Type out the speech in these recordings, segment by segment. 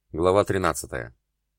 Глава 13.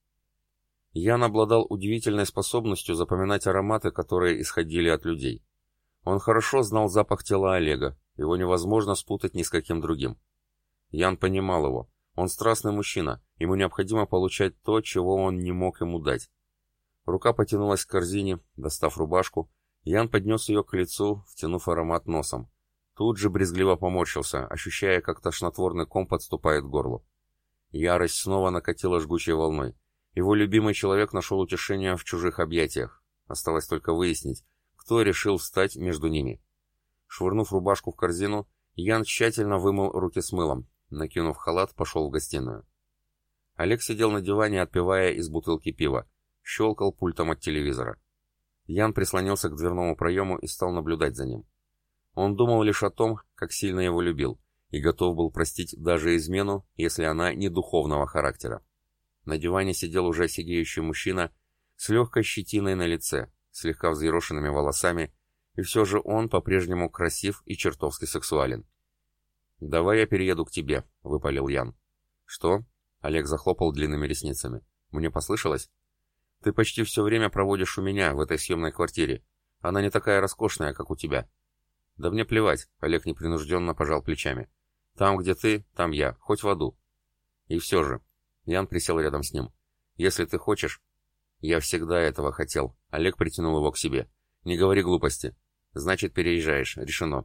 Ян обладал удивительной способностью запоминать ароматы, которые исходили от людей. Он хорошо знал запах тела Олега, его невозможно спутать ни с каким другим. Ян понимал его, он страстный мужчина, ему необходимо получать то, чего он не мог ему дать. Рука потянулась к корзине, достав рубашку, Ян поднес ее к лицу, втянув аромат носом. Тут же брезгливо поморщился, ощущая, как тошнотворный ком подступает к горлу. Ярость снова накатила жгучей волной. Его любимый человек нашел утешение в чужих объятиях. Осталось только выяснить, кто решил встать между ними. Швырнув рубашку в корзину, Ян тщательно вымыл руки с мылом. Накинув халат, пошел в гостиную. Олег сидел на диване, отпивая из бутылки пива. Щелкал пультом от телевизора. Ян прислонился к дверному проему и стал наблюдать за ним. Он думал лишь о том, как сильно его любил, и готов был простить даже измену, если она не духовного характера. На диване сидел уже сидеющий мужчина с легкой щетиной на лице, слегка взъерошенными волосами, и все же он по-прежнему красив и чертовски сексуален. «Давай я перееду к тебе», — выпалил Ян. «Что?» — Олег захлопал длинными ресницами. «Мне послышалось?» «Ты почти все время проводишь у меня, в этой съемной квартире. Она не такая роскошная, как у тебя». «Да мне плевать», — Олег непринужденно пожал плечами. «Там, где ты, там я, хоть в аду». «И все же», — Ян присел рядом с ним, — «если ты хочешь...» «Я всегда этого хотел», — Олег притянул его к себе. «Не говори глупости. Значит, переезжаешь, решено».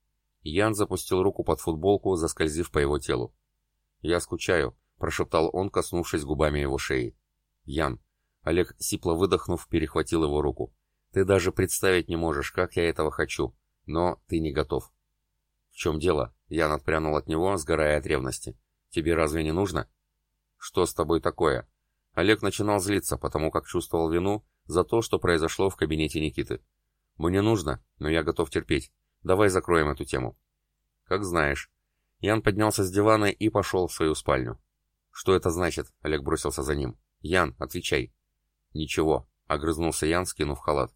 Ян запустил руку под футболку, заскользив по его телу. «Я скучаю», — прошептал он, коснувшись губами его шеи. «Ян», — Олег, сипло выдохнув, перехватил его руку. «Ты даже представить не можешь, как я этого хочу, но ты не готов». «В чем дело?» — Ян отпрянул от него, сгорая от ревности. «Тебе разве не нужно?» «Что с тобой такое?» Олег начинал злиться, потому как чувствовал вину за то, что произошло в кабинете Никиты. «Мне нужно, но я готов терпеть. Давай закроем эту тему». «Как знаешь». Ян поднялся с дивана и пошел в свою спальню. «Что это значит?» — Олег бросился за ним. «Ян, отвечай». «Ничего», — огрызнулся Ян, скинув халат.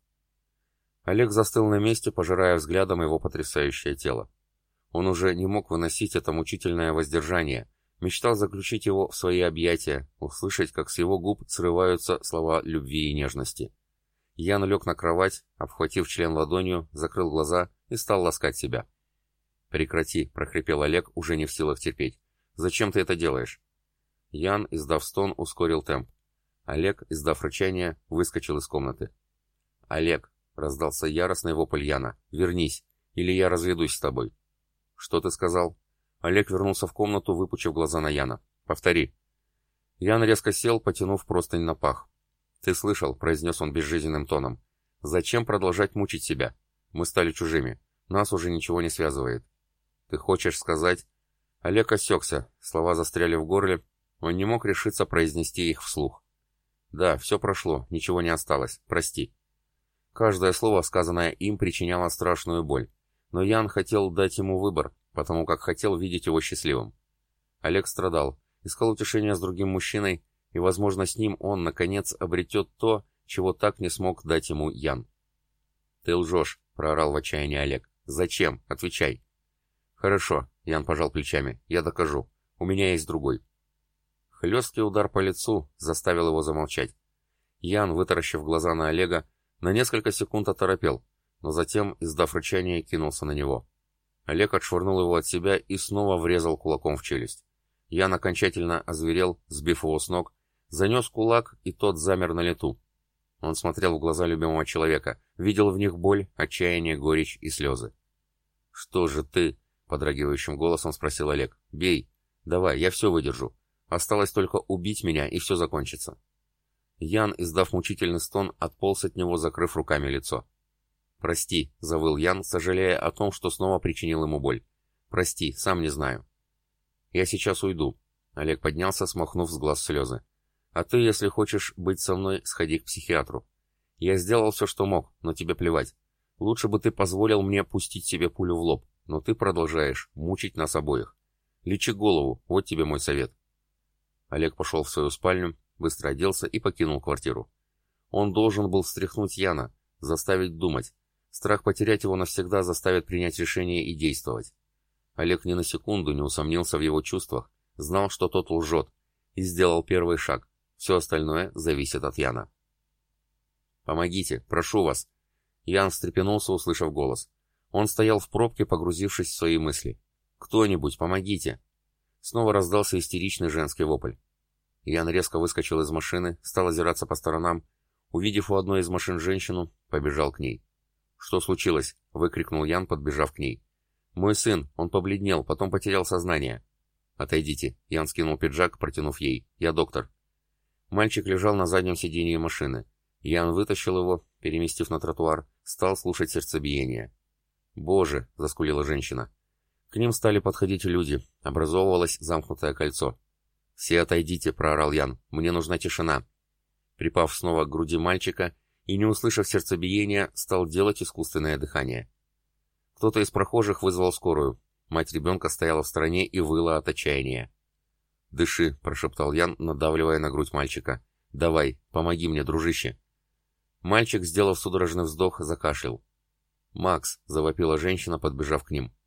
Олег застыл на месте, пожирая взглядом его потрясающее тело. Он уже не мог выносить это мучительное воздержание, мечтал заключить его в свои объятия, услышать, как с его губ срываются слова любви и нежности. Ян лег на кровать, обхватив член ладонью, закрыл глаза и стал ласкать себя. «Прекрати», — прохрипел Олег, уже не в силах терпеть. «Зачем ты это делаешь?» Ян, издав стон, ускорил темп. Олег, издав рычание, выскочил из комнаты. «Олег», — раздался яростный вопль Яна, — «вернись, или я разведусь с тобой». «Что ты сказал?» Олег вернулся в комнату, выпучив глаза на Яна. «Повтори». Ян резко сел, потянув простынь на пах. «Ты слышал», — произнес он безжизненным тоном. «Зачем продолжать мучить себя? Мы стали чужими. Нас уже ничего не связывает». «Ты хочешь сказать...» Олег осекся, слова застряли в горле, он не мог решиться произнести их вслух. «Да, все прошло, ничего не осталось. Прости». Каждое слово, сказанное им, причиняло страшную боль. Но Ян хотел дать ему выбор, потому как хотел видеть его счастливым. Олег страдал, искал утешения с другим мужчиной, и, возможно, с ним он, наконец, обретет то, чего так не смог дать ему Ян. «Ты лжешь», — проорал в отчаянии Олег. «Зачем? Отвечай». «Хорошо», — Ян пожал плечами, — «я докажу. У меня есть другой». Хлесткий удар по лицу заставил его замолчать. Ян, вытаращив глаза на Олега, на несколько секунд оторопел, но затем, издав рычание, кинулся на него. Олег отшвырнул его от себя и снова врезал кулаком в челюсть. Ян окончательно озверел, сбив его с ног, занес кулак, и тот замер на лету. Он смотрел в глаза любимого человека, видел в них боль, отчаяние, горечь и слезы. «Что же ты?» — подрагивающим голосом спросил Олег. «Бей. Давай, я все выдержу. Осталось только убить меня, и все закончится». Ян, издав мучительный стон, отполз от него, закрыв руками лицо. «Прости», — завыл Ян, сожалея о том, что снова причинил ему боль. «Прости, сам не знаю». «Я сейчас уйду». Олег поднялся, смахнув с глаз слезы. «А ты, если хочешь быть со мной, сходи к психиатру. Я сделал все, что мог, но тебе плевать. Лучше бы ты позволил мне пустить себе пулю в лоб, но ты продолжаешь мучить нас обоих. Лечи голову, вот тебе мой совет». Олег пошел в свою спальню, быстро оделся и покинул квартиру. Он должен был встряхнуть Яна, заставить думать. Страх потерять его навсегда заставит принять решение и действовать. Олег ни на секунду не усомнился в его чувствах, знал, что тот лжет, и сделал первый шаг. Все остальное зависит от Яна. «Помогите, прошу вас!» Ян встрепенулся, услышав голос. Он стоял в пробке, погрузившись в свои мысли. «Кто-нибудь, помогите!» Снова раздался истеричный женский вопль. Ян резко выскочил из машины, стал озираться по сторонам. Увидев у одной из машин женщину, побежал к ней. «Что случилось?» — выкрикнул Ян, подбежав к ней. «Мой сын, он побледнел, потом потерял сознание». «Отойдите», — Ян скинул пиджак, протянув ей. «Я доктор». Мальчик лежал на заднем сиденье машины. Ян вытащил его, переместив на тротуар, стал слушать сердцебиение. «Боже!» — заскулила женщина. К ним стали подходить люди, образовывалось замкнутое кольцо. «Все отойдите!» — проорал Ян. «Мне нужна тишина!» Припав снова к груди мальчика и, не услышав сердцебиения, стал делать искусственное дыхание. Кто-то из прохожих вызвал скорую. Мать ребенка стояла в стороне и выла от отчаяния. «Дыши!» — прошептал Ян, надавливая на грудь мальчика. «Давай, помоги мне, дружище!» Мальчик, сделав судорожный вздох, закашлял. «Макс!» — завопила женщина, подбежав к ним.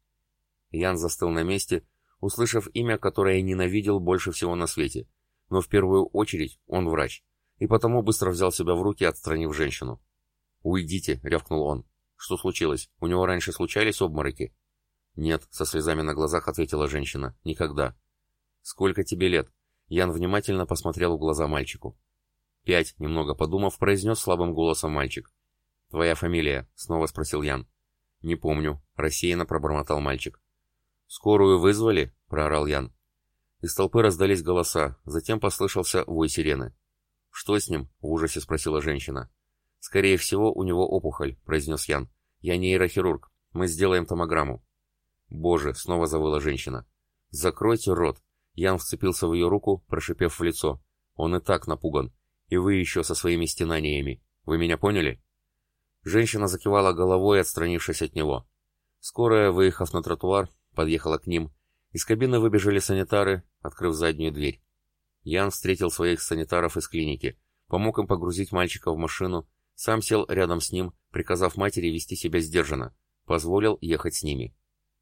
Ян застыл на месте, услышав имя, которое ненавидел больше всего на свете. Но в первую очередь он врач, и потому быстро взял себя в руки, отстранив женщину. «Уйдите!» — рявкнул он. «Что случилось? У него раньше случались обмороки?» «Нет», — со слезами на глазах ответила женщина. «Никогда». «Сколько тебе лет?» Ян внимательно посмотрел в глаза мальчику. «5», — немного подумав, произнес слабым голосом мальчик. «Твоя фамилия?» — снова спросил Ян. «Не помню», — рассеянно пробормотал мальчик. «Скорую вызвали?» — проорал Ян. Из толпы раздались голоса, затем послышался вой сирены. «Что с ним?» — в ужасе спросила женщина. «Скорее всего, у него опухоль», — произнес Ян. «Я нейрохирург. Мы сделаем томограмму». «Боже!» — снова завыла женщина. «Закройте рот!» Ян вцепился в ее руку, прошипев в лицо. «Он и так напуган. И вы еще со своими стенаниями. Вы меня поняли?» Женщина закивала головой, отстранившись от него. Скорая, выехав на тротуар, подъехала к ним. Из кабины выбежали санитары, открыв заднюю дверь. Ян встретил своих санитаров из клиники, помог им погрузить мальчика в машину, сам сел рядом с ним, приказав матери вести себя сдержанно, позволил ехать с ними.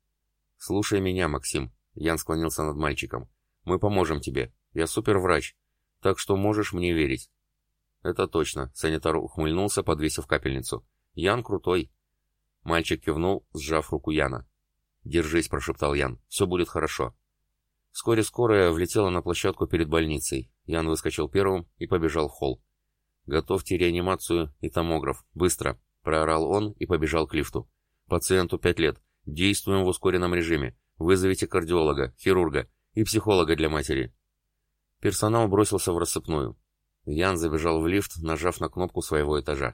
«Слушай меня, Максим», — Ян склонился над мальчиком. «Мы поможем тебе. Я суперврач, так что можешь мне верить». «Это точно», — санитар ухмыльнулся, подвесив капельницу. «Ян крутой». Мальчик кивнул, сжав руку Яна. «Держись», — прошептал Ян. «Все будет хорошо». Вскоре скорая влетела на площадку перед больницей. Ян выскочил первым и побежал в холл. «Готовьте реанимацию и томограф. Быстро!» — проорал он и побежал к лифту. «Пациенту 5 лет. Действуем в ускоренном режиме. Вызовите кардиолога, хирурга и психолога для матери». Персонал бросился в рассыпную. Ян забежал в лифт, нажав на кнопку своего этажа.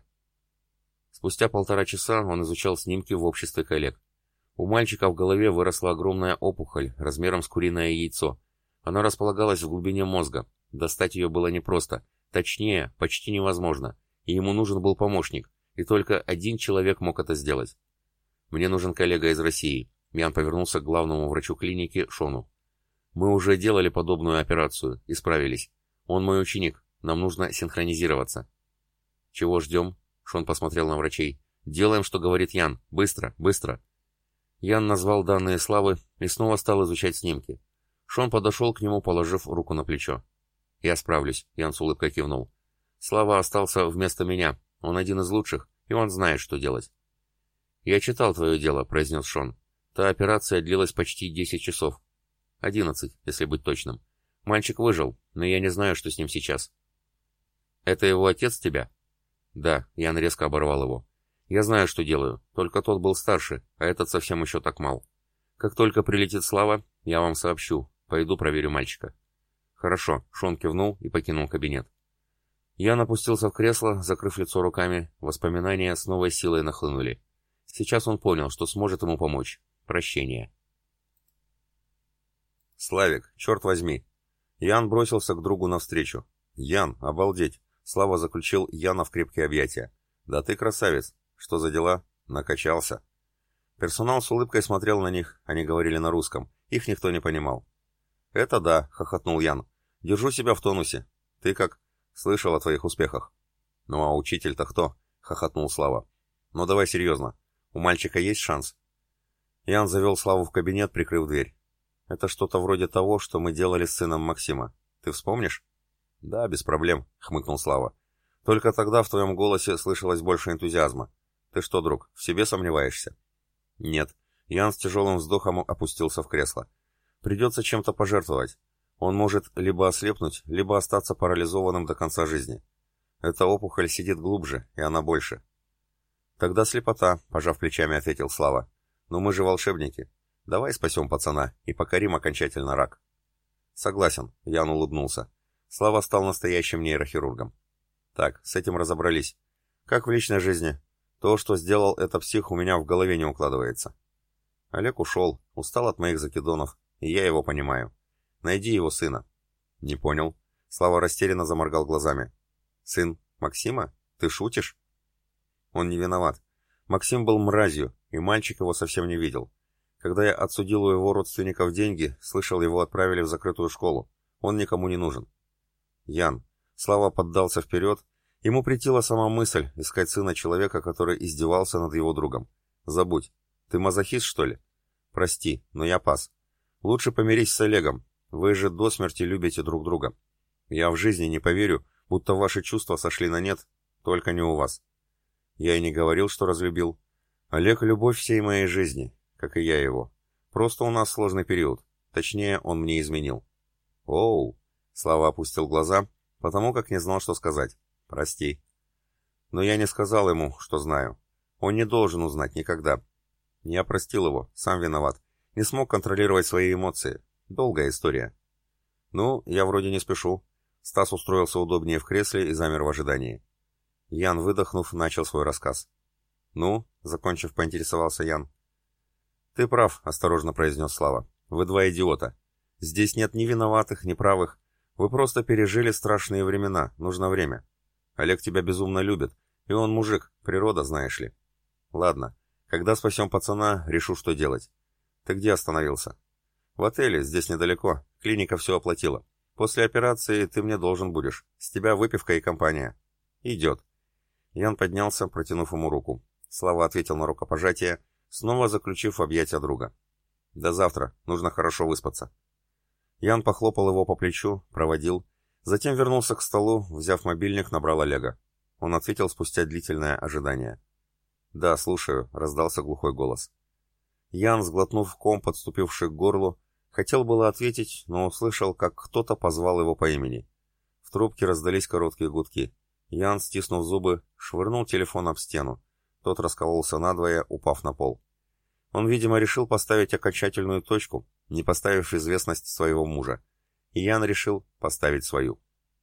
Спустя 1,5 часа он изучал снимки в обществе коллег. У мальчика в голове выросла огромная опухоль, размером с куриное яйцо. Она располагалась в глубине мозга. Достать ее было непросто. Точнее, почти невозможно. И ему нужен был помощник. И только один человек мог это сделать. «Мне нужен коллега из России». Ян повернулся к главному врачу клиники, Шону. «Мы уже делали подобную операцию и справились. Он мой ученик. Нам нужно синхронизироваться». «Чего ждем?» Шон посмотрел на врачей. «Делаем, что говорит Ян. Быстро, быстро». Ян назвал данные Славы и снова стал изучать снимки. Шон подошел к нему, положив руку на плечо. «Я справлюсь», — Ян с улыбкой кивнул. «Слава остался вместо меня. Он один из лучших, и он знает, что делать». «Я читал твое дело», — произнес Шон. «Та операция длилась почти 10 часов. 11, если быть точным. Мальчик выжил, но я не знаю, что с ним сейчас». «Это его отец тебя?» «Да», — Ян резко оборвал его. «Я знаю, что делаю, только тот был старше, а этот совсем еще так мал. Как только прилетит Слава, я вам сообщу. Пойду проверю мальчика». «Хорошо», — Шон кивнул и покинул кабинет. Ян опустился в кресло, закрыв лицо руками, воспоминания с новой силой нахлынули. Сейчас он понял, что сможет ему помочь. Прощение. «Славик, черт возьми!» Ян бросился к другу навстречу. «Ян, обалдеть!» Слава заключил Яна в крепкие объятия. «Да ты красавец! Что за дела?» «Накачался». Персонал с улыбкой смотрел на них, они говорили на русском. Их никто не понимал. «Это да», — хохотнул Ян. «Держу себя в тонусе. Ты как? Слышал о твоих успехах». «Ну а учитель-то кто?» — хохотнул Слава. «Ну давай серьезно. У мальчика есть шанс?» Ян завел Славу в кабинет, прикрыв дверь. «Это что-то вроде того, что мы делали с сыном Максима. Ты вспомнишь?» «Да, без проблем», — хмыкнул Слава. «Только тогда в твоем голосе слышалось больше энтузиазма. Ты что, друг, в себе сомневаешься?» «Нет». Ян с тяжелым вздохом опустился в кресло. «Придется чем-то пожертвовать. Он может либо ослепнуть, либо остаться парализованным до конца жизни. Эта опухоль сидит глубже, и она больше». «Тогда слепота», — пожав плечами, ответил Слава. «Но мы же волшебники. Давай спасем пацана и покорим окончательно рак». «Согласен», — Ян улыбнулся. Слава стал настоящим нейрохирургом. «Так, с этим разобрались. Как в личной жизни? То, что сделал этот псих, у меня в голове не укладывается». «Олег ушел, устал от моих закидонов, и я его понимаю. Найди его сына». «Не понял». Слава растерянно заморгал глазами. «Сын Максима? Ты шутишь?» «Он не виноват. Максим был мразью, и мальчик его совсем не видел. Когда я отсудил у его родственников деньги, слышал, его отправили в закрытую школу. Он никому не нужен». «Ян». Слава поддался вперед. Ему претила сама мысль искать сына человека, который издевался над его другом. «Забудь. Ты мазохист, что ли?» «Прости, но я пас. Лучше помирись с Олегом. Вы же до смерти любите друг друга. Я в жизни не поверю, будто ваши чувства сошли на нет, только не у вас». «Я и не говорил, что разлюбил. Олег — любовь всей моей жизни, как и я его. Просто у нас сложный период. Точнее, он мне изменил». «Оу!» — Слава опустил глаза, потому как не знал, что сказать. «Прости». «Но я не сказал ему, что знаю. Он не должен узнать никогда. Я простил его, сам виноват. Не смог контролировать свои эмоции. Долгая история». «Ну, я вроде не спешу». Стас устроился удобнее в кресле и замер в ожидании. Ян, выдохнув, начал свой рассказ. «Ну?» — закончив, поинтересовался Ян. «Ты прав», — осторожно произнес Слава. «Вы два идиота. Здесь нет ни виноватых, ни правых. Вы просто пережили страшные времена, нужно время. Олег тебя безумно любит, и он мужик, природа, знаешь ли. Ладно, когда спасем пацана, решу, что делать. Ты где остановился?» «В отеле, здесь недалеко. Клиника все оплатила. После операции ты мне должен будешь. С тебя выпивка и компания». «Идет». Ян поднялся, протянув ему руку. Слава ответил на рукопожатие, снова заключив в объятия друга. «До завтра. Нужно хорошо выспаться». Ян похлопал его по плечу, проводил. Затем вернулся к столу, взяв мобильник, набрал Олега. Он ответил спустя длительное ожидание. «Да, слушаю», — раздался глухой голос. Ян, сглотнув ком, подступивший к горлу, хотел было ответить, но услышал, как кто-то позвал его по имени. В трубке раздались короткие гудки. Ян, стиснув зубы, швырнул телефон об стену. Тот раскололся надвое, упав на пол. Он, видимо, решил поставить окончательную точку, не поставив в известность своего мужа. И Ян решил поставить свою.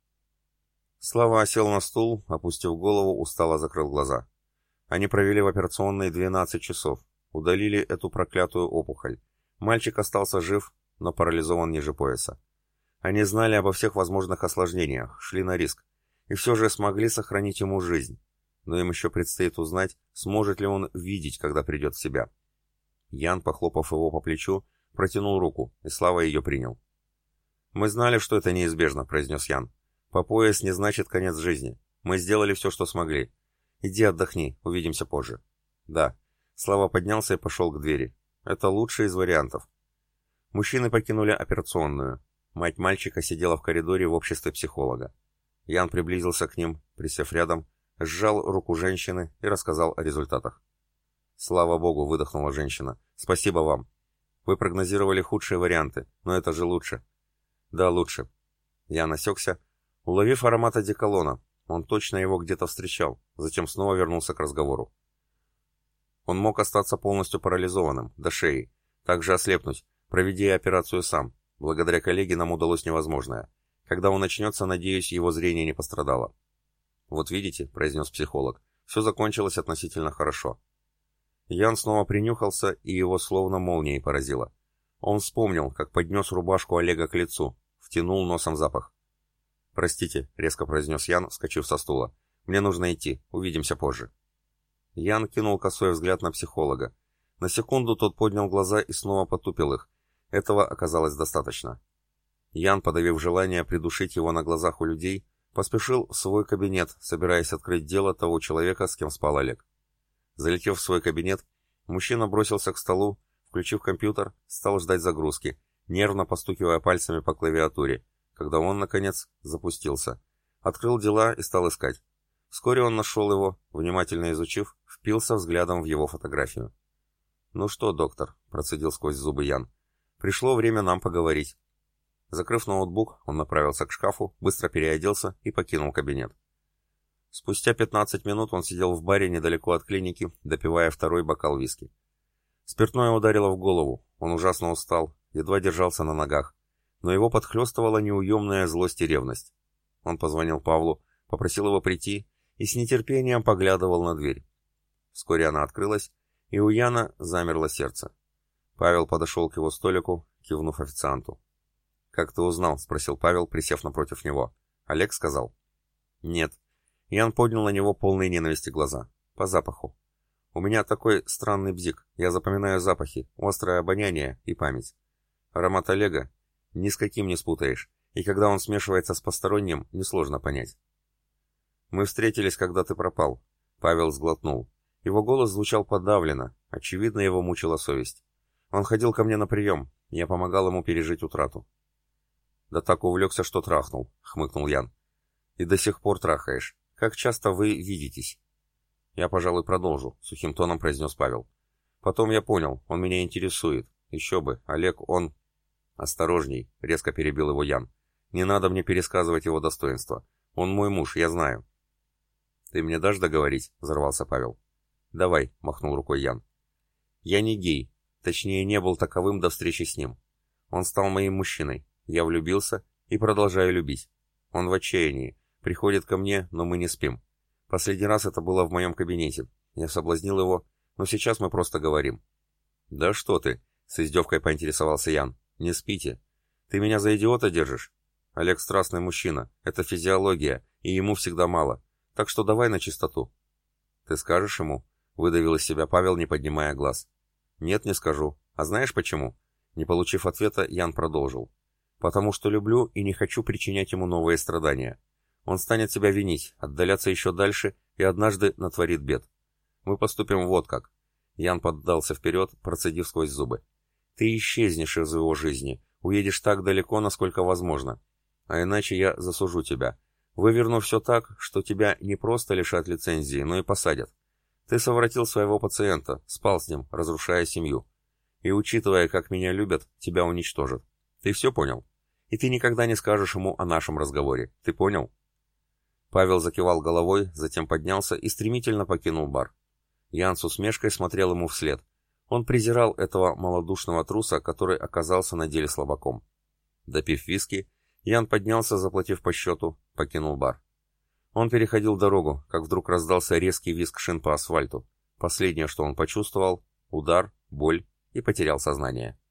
Слава сел на стул, опустив голову, устало закрыл глаза. Они провели в операционной 12 часов, удалили эту проклятую опухоль. Мальчик остался жив, но парализован ниже пояса. Они знали обо всех возможных осложнениях, шли на риск, и все же смогли сохранить ему жизнь. Но им еще предстоит узнать, сможет ли он видеть, когда придет в себя. Ян, похлопав его по плечу, протянул руку, и Слава ее принял. «Мы знали, что это неизбежно», — произнес Ян. «По пояс не значит конец жизни. Мы сделали все, что смогли. Иди отдохни, увидимся позже». «Да». Слава поднялся и пошел к двери. «Это лучший из вариантов». Мужчины покинули операционную. Мать мальчика сидела в коридоре в обществе психолога. Ян приблизился к ним, присев рядом, сжал руку женщины и рассказал о результатах. «Слава богу», — выдохнула женщина. «Спасибо вам. Вы прогнозировали худшие варианты, но это же лучше». «Да, лучше». Я насекся, уловив аромат одеколона. Он точно его где-то встречал, затем снова вернулся к разговору. Он мог остаться полностью парализованным, до шеи, также ослепнуть, проведя операцию сам. Благодаря коллеге нам удалось невозможное. Когда он очнется, надеюсь, его зрение не пострадало. «Вот видите», — произнес психолог, — «все закончилось относительно хорошо». Ян снова принюхался, и его словно молнией поразило. Он вспомнил, как поднес рубашку Олега к лицу, втянул носом запах. «Простите», — резко произнес Ян, вскочив со стула. «Мне нужно идти, увидимся позже». Ян кинул косой взгляд на психолога. На секунду тот поднял глаза и снова потупил их. Этого оказалось достаточно. Ян, подавив желание придушить его на глазах у людей, поспешил в свой кабинет, собираясь открыть дело того человека, с кем спал Олег. Залетев в свой кабинет, мужчина бросился к столу, включив компьютер, стал ждать загрузки, нервно постукивая пальцами по клавиатуре, когда он, наконец, запустился. Открыл дела и стал искать. Вскоре он нашел его, внимательно изучив, впился взглядом в его фотографию. «Ну что, доктор», — процедил сквозь зубы Ян, — «пришло время нам поговорить». Закрыв ноутбук, он направился к шкафу, быстро переоделся и покинул кабинет. Спустя 15 минут он сидел в баре недалеко от клиники, допивая второй бокал виски. Спиртное ударило в голову, он ужасно устал, едва держался на ногах, но его подхлестывала неуемная злость и ревность. Он позвонил Павлу, попросил его прийти и с нетерпением поглядывал на дверь. Вскоре она открылась, и у Яна замерло сердце. Павел подошел к его столику, кивнув официанту. «Как ты узнал?» — спросил Павел, присев напротив него. Олег сказал. «Нет». Ян поднял на него полные ненависти глаза. «По запаху. У меня такой странный бзик. Я запоминаю запахи, острое обоняние и память. Аромат Олега ни с каким не спутаешь, и когда он смешивается с посторонним, несложно понять». «Мы встретились, когда ты пропал». Павел сглотнул. Его голос звучал подавленно, очевидно, его мучила совесть. Он ходил ко мне на прием, я помогал ему пережить утрату. «Да так увлекся, что трахнул», — хмыкнул Ян. «И до сих пор трахаешь. Как часто вы видитесь?» «Я, пожалуй, продолжу», — сухим тоном произнес Павел. «Потом я понял, он меня интересует. Еще бы, Олег, он...» «Осторожней», — резко перебил его Ян. «Не надо мне пересказывать его достоинства. Он мой муж, я знаю». «Ты мне дашь договорить?» — взорвался Павел. «Давай», — махнул рукой Ян. «Я не гей, точнее, не был таковым до встречи с ним. Он стал моим мужчиной. Я влюбился и продолжаю любить. Он в отчаянии. Приходит ко мне, но мы не спим. Последний раз это было в моем кабинете. Я соблазнил его, но сейчас мы просто говорим». «Да что ты?» — с издевкой поинтересовался Ян. «Не спите. Ты меня за идиота держишь? Олег страстный мужчина. Это физиология, и ему всегда мало. Так что давай на чистоту». «Ты скажешь ему?» — выдавил из себя Павел, не поднимая глаз. «Нет, не скажу. А знаешь почему?» Не получив ответа, Ян продолжил. «Потому что люблю и не хочу причинять ему новые страдания. Он станет себя винить, отдаляться еще дальше и однажды натворит бед. Мы поступим вот как». Ян поддался вперед, процедив сквозь зубы. «Ты исчезнешь из его жизни, уедешь так далеко, насколько возможно. А иначе я засужу тебя. Выверну все так, что тебя не просто лишат лицензии, но и посадят. Ты совратил своего пациента, спал с ним, разрушая семью. И учитывая, как меня любят, тебя уничтожат. Ты все понял? И ты никогда не скажешь ему о нашем разговоре. Ты понял?» Павел закивал головой, затем поднялся и стремительно покинул бар. Ян с усмешкой смотрел ему вслед. Он презирал этого малодушного труса, который оказался на деле слабаком. Допив виски, Ян поднялся, заплатив по счету, покинул бар. Он переходил дорогу, как вдруг раздался резкий визг шин по асфальту. Последнее, что он почувствовал — удар, боль, и потерял сознание.